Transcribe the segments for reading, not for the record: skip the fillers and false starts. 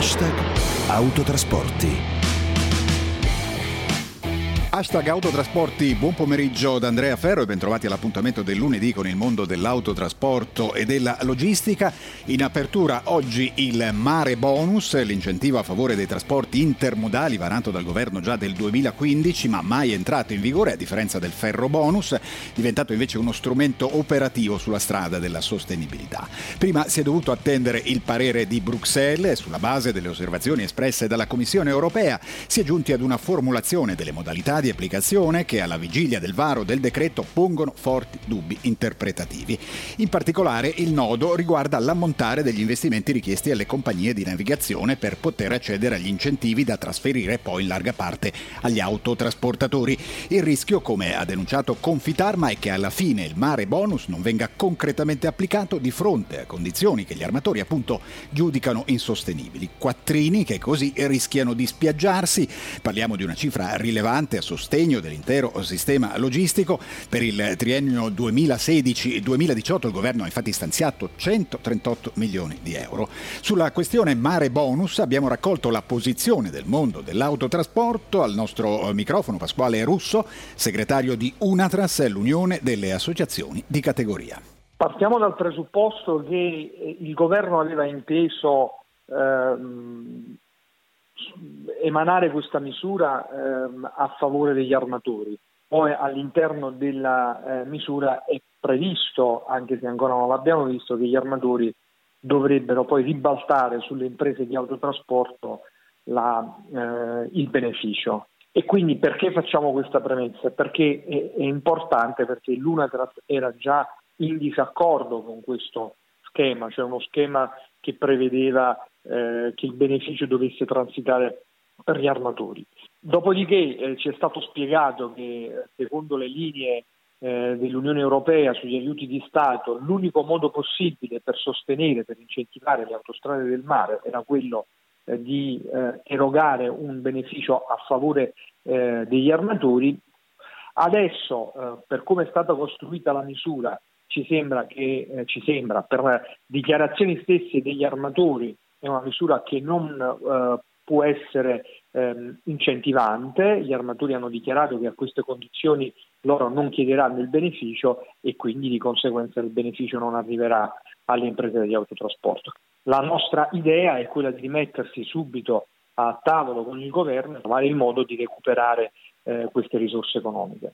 #autotrasporti. Hashtag Autotrasporti, buon pomeriggio da Andrea Ferro e bentrovati all'appuntamento del lunedì con il mondo dell'autotrasporto e della logistica. In apertura oggi il Mare Bonus, l'incentivo a favore dei trasporti intermodali varato dal governo già del 2015 ma mai entrato in vigore, a differenza del Ferro Bonus, diventato invece uno strumento operativo sulla strada della sostenibilità. Prima si è dovuto attendere il parere di Bruxelles. Sulla base delle osservazioni espresse dalla Commissione europea si è giunti ad una formulazione delle modalità di applicazione che alla vigilia del varo del decreto pongono forti dubbi interpretativi. In particolare il nodo riguarda l'ammontare degli investimenti richiesti alle compagnie di navigazione per poter accedere agli incentivi da trasferire poi in larga parte agli autotrasportatori. Il rischio, come ha denunciato Confitarma, è che alla fine il Mare Bonus non venga concretamente applicato di fronte a condizioni che gli armatori appunto giudicano insostenibili. Quattrini che così rischiano di spiaggiarsi. Parliamo di una cifra rilevante a sostegno dell'intero sistema logistico. Per il triennio 2016-2018 il governo ha infatti stanziato 138 milioni di euro. Sulla questione Mare Bonus abbiamo raccolto la posizione del mondo dell'autotrasporto. Al nostro microfono Pasquale Russo, segretario di Unatras, l'Unione delle Associazioni di Categoria. Partiamo dal presupposto che il governo aveva inteso emanare questa misura a favore degli armatori. Poi all'interno della misura è previsto, anche se ancora non l'abbiamo visto, che gli armatori dovrebbero poi ribaltare sulle imprese di autotrasporto il beneficio. E quindi perché facciamo questa premessa? Perché è importante, perché l'Unatras era già in disaccordo con questo schema, cioè uno schema che prevedeva che il beneficio dovesse transitare per gli armatori. Dopodiché ci è stato spiegato che secondo le linee dell'Unione Europea sugli aiuti di Stato l'unico modo possibile per sostenere, per incentivare le autostrade del mare era quello di erogare un beneficio a favore degli armatori. Adesso, per come è stata costruita la misura, ci sembra per dichiarazioni stesse degli armatori è una misura che non può essere incentivante. Gli armatori hanno dichiarato che a queste condizioni loro non chiederanno il beneficio e quindi di conseguenza il beneficio non arriverà alle imprese di autotrasporto. La nostra idea è quella di rimettersi subito a tavolo con il governo e trovare il modo di recuperare queste risorse economiche.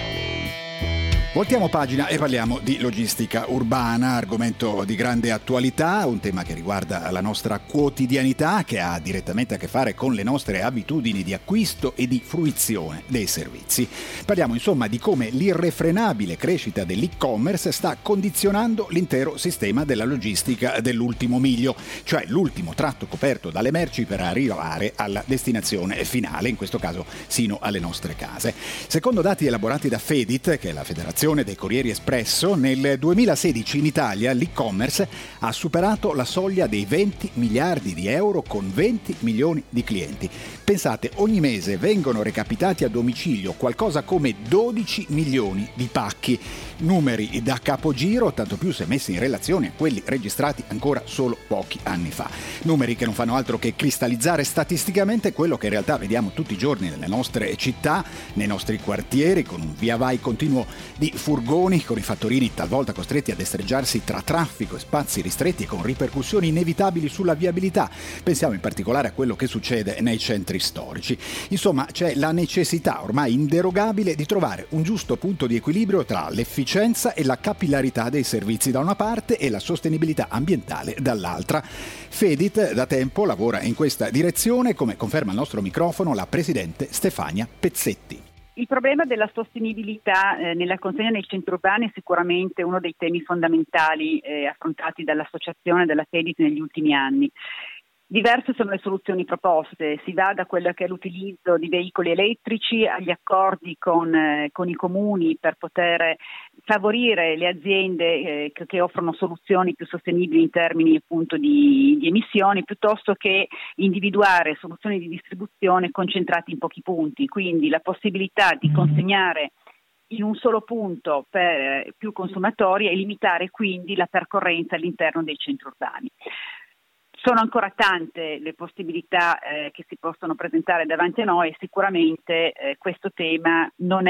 Voltiamo pagina e parliamo di logistica urbana, argomento di grande attualità, un tema che riguarda la nostra quotidianità, che ha direttamente a che fare con le nostre abitudini di acquisto e di fruizione dei servizi. Parliamo insomma di come l'irrefrenabile crescita dell'e-commerce sta condizionando l'intero sistema della logistica dell'ultimo miglio, cioè l'ultimo tratto coperto dalle merci per arrivare alla destinazione finale, in questo caso sino alle nostre case. Secondo dati elaborati da Fedit, che è la Federazione dei Corrieri Espresso, nel 2016 in Italia l'e-commerce ha superato la soglia dei 20 miliardi di euro con 20 milioni di clienti. Pensate, ogni mese vengono recapitati a domicilio qualcosa come 12 milioni di pacchi. Numeri da capogiro, tanto più se messi in relazione a quelli registrati ancora solo pochi anni fa. Numeri che non fanno altro che cristallizzare statisticamente quello che in realtà vediamo tutti i giorni nelle nostre città, nei nostri quartieri, con un via vai continuo di furgoni, con i fattorini talvolta costretti a destreggiarsi tra traffico e spazi ristretti e con ripercussioni inevitabili sulla viabilità. Pensiamo in particolare a quello che succede nei centri storici. Insomma, c'è la necessità ormai inderogabile di trovare un giusto punto di equilibrio tra l'efficienza e la capillarità dei servizi da una parte e la sostenibilità ambientale dall'altra. Fedit da tempo lavora in questa direzione, come conferma al nostro microfono la presidente Stefania Pezzetti. Il problema della sostenibilità nella consegna nei centri urbani è sicuramente uno dei temi fondamentali affrontati dall'associazione della Fedit negli ultimi anni. Diverse sono le soluzioni proposte, si va da quello che è l'utilizzo di veicoli elettrici agli accordi con i comuni per poter favorire le aziende che offrono soluzioni più sostenibili in termini appunto di emissioni, piuttosto che individuare soluzioni di distribuzione concentrate in pochi punti, quindi la possibilità di consegnare in un solo punto per più consumatori e limitare quindi la percorrenza all'interno dei centri urbani. Sono ancora tante le possibilità che si possono presentare davanti a noi e sicuramente questo tema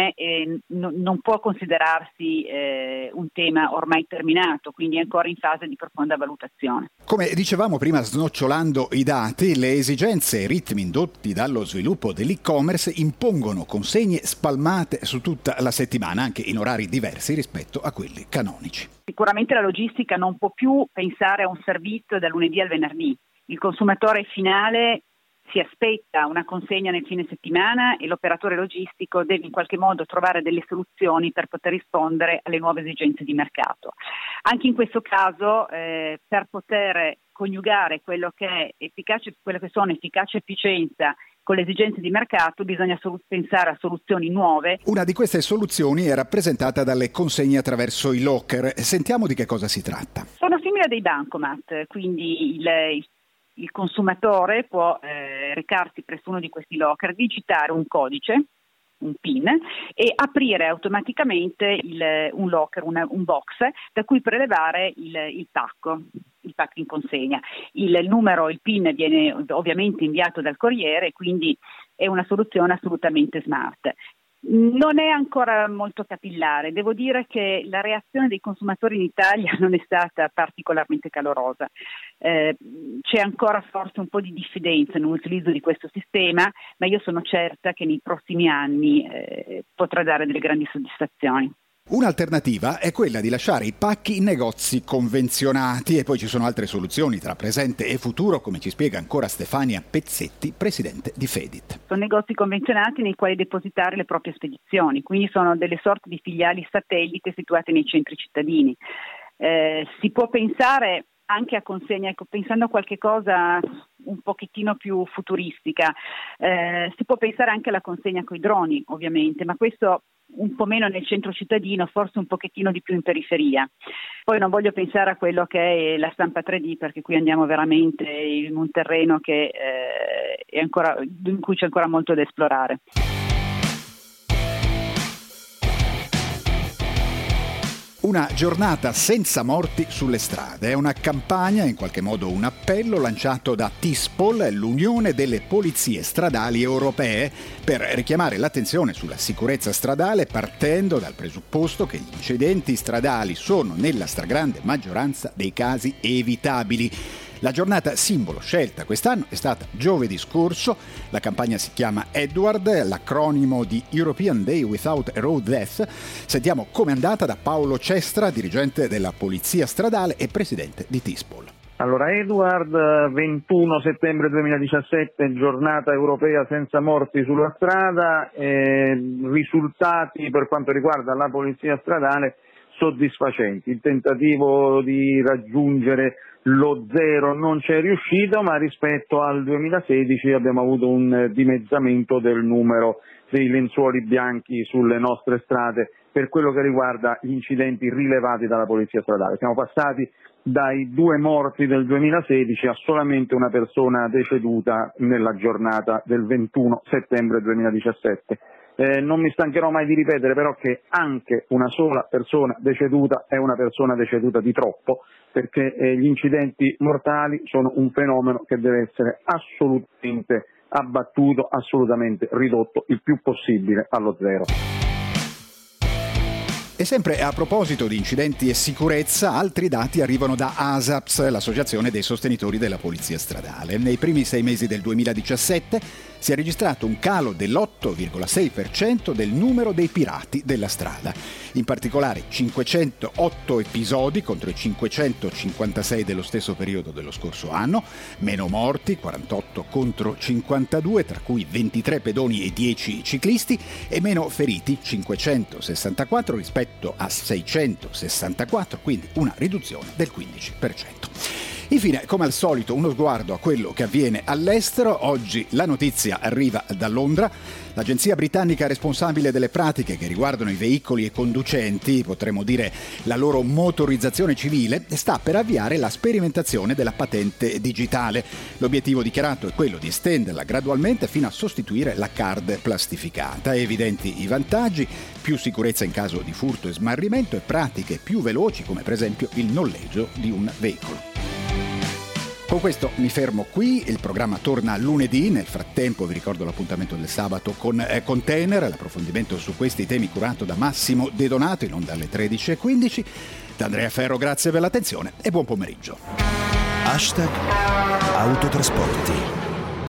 non può considerarsi un tema ormai terminato, quindi è ancora in fase di profonda valutazione. Come dicevamo prima, snocciolando i dati, le esigenze e i ritmi indotti dallo sviluppo dell'e-commerce impongono consegne spalmate su tutta la settimana, anche in orari diversi rispetto a quelli canonici. Sicuramente la logistica non può più pensare a un servizio dal lunedì al venerdì. Il consumatore finale si aspetta una consegna nel fine settimana e l'operatore logistico deve in qualche modo trovare delle soluzioni per poter rispondere alle nuove esigenze di mercato. Anche in questo caso, per poter coniugare quello che sono efficacia e efficienza con le esigenze di mercato, bisogna pensare a soluzioni nuove. Una di queste soluzioni è rappresentata dalle consegne attraverso i locker. Sentiamo di che cosa si tratta. Sono simili a dei bancomat, quindi il consumatore può recarsi presso uno di questi locker, digitare un codice, un PIN, e aprire automaticamente un locker, un box, da cui prelevare il pack in consegna. Il PIN viene ovviamente inviato dal corriere, quindi è una soluzione assolutamente smart. Non è ancora molto capillare, devo dire che la reazione dei consumatori in Italia non è stata particolarmente calorosa, c'è ancora forse un po' di diffidenza nell'utilizzo di questo sistema, ma io sono certa che nei prossimi anni potrà dare delle grandi soddisfazioni. Un'alternativa è quella di lasciare i pacchi in negozi convenzionati e poi ci sono altre soluzioni tra presente e futuro, come ci spiega ancora Stefania Pezzetti, presidente di Fedit. Sono negozi convenzionati nei quali depositare le proprie spedizioni, quindi sono delle sorte di filiali satellite situate nei centri cittadini. Si può pensare anche a consegna, pensando a qualche cosa un pochettino più futuristica, si può pensare anche alla consegna coi droni, ovviamente, ma questo un po' meno nel centro cittadino, forse un pochettino di più in periferia. Poi non voglio pensare a quello che è la stampa 3D, perché qui andiamo veramente in un terreno che in cui c'è ancora molto da esplorare. Una giornata senza morti sulle strade. È una campagna, in qualche modo un appello lanciato da TISPOL, l'Unione delle Polizie Stradali Europee, per richiamare l'attenzione sulla sicurezza stradale partendo dal presupposto che gli incidenti stradali sono nella stragrande maggioranza dei casi evitabili. La giornata simbolo scelta quest'anno è stata giovedì scorso. La campagna si chiama Edward, l'acronimo di European Day Without a Road Death. Sentiamo com'è andata da Paolo Cestra, dirigente della Polizia Stradale e presidente di TISPOL. Allora, Edward, 21 settembre 2017, giornata europea senza morti sulla strada, risultati per quanto riguarda la Polizia Stradale soddisfacenti. Il tentativo di raggiungere lo zero non c'è riuscito, ma rispetto al 2016 abbiamo avuto un dimezzamento del numero dei lenzuoli bianchi sulle nostre strade per quello che riguarda gli incidenti rilevati dalla Polizia Stradale. Siamo passati dai 2 morti del 2016 a solamente una persona deceduta nella giornata del 21 settembre 2017. Non mi stancherò mai di ripetere però che anche una sola persona deceduta è una persona deceduta di troppo, perché gli incidenti mortali sono un fenomeno che deve essere assolutamente abbattuto, assolutamente ridotto il più possibile allo zero. E sempre a proposito di incidenti e sicurezza, altri dati arrivano da ASAPS, l'associazione dei sostenitori della Polizia Stradale. Nei primi 6 mesi del 2017 si è registrato un calo dell'8,6% del numero dei pirati della strada. In particolare 508 episodi contro i 556 dello stesso periodo dello scorso anno, meno morti, 48 contro 52, tra cui 23 pedoni e 10 ciclisti, e meno feriti, 564 rispetto a 664, quindi una riduzione del 15%. Infine, come al solito, uno sguardo a quello che avviene all'estero. Oggi la notizia arriva da Londra. L'agenzia britannica responsabile delle pratiche che riguardano i veicoli e conducenti, potremmo dire la loro motorizzazione civile, sta per avviare la sperimentazione della patente digitale. L'obiettivo dichiarato è quello di estenderla gradualmente fino a sostituire la card plastificata. Evidenti i vantaggi: più sicurezza in caso di furto e smarrimento e pratiche più veloci, come per esempio il noleggio di un veicolo. Con questo mi fermo qui, il programma torna lunedì, nel frattempo vi ricordo l'appuntamento del sabato con Container, l'approfondimento su questi temi curato da Massimo De Donato, in onda alle 13:15. Da Andrea Ferro grazie per l'attenzione e buon pomeriggio. #Autotrasporti.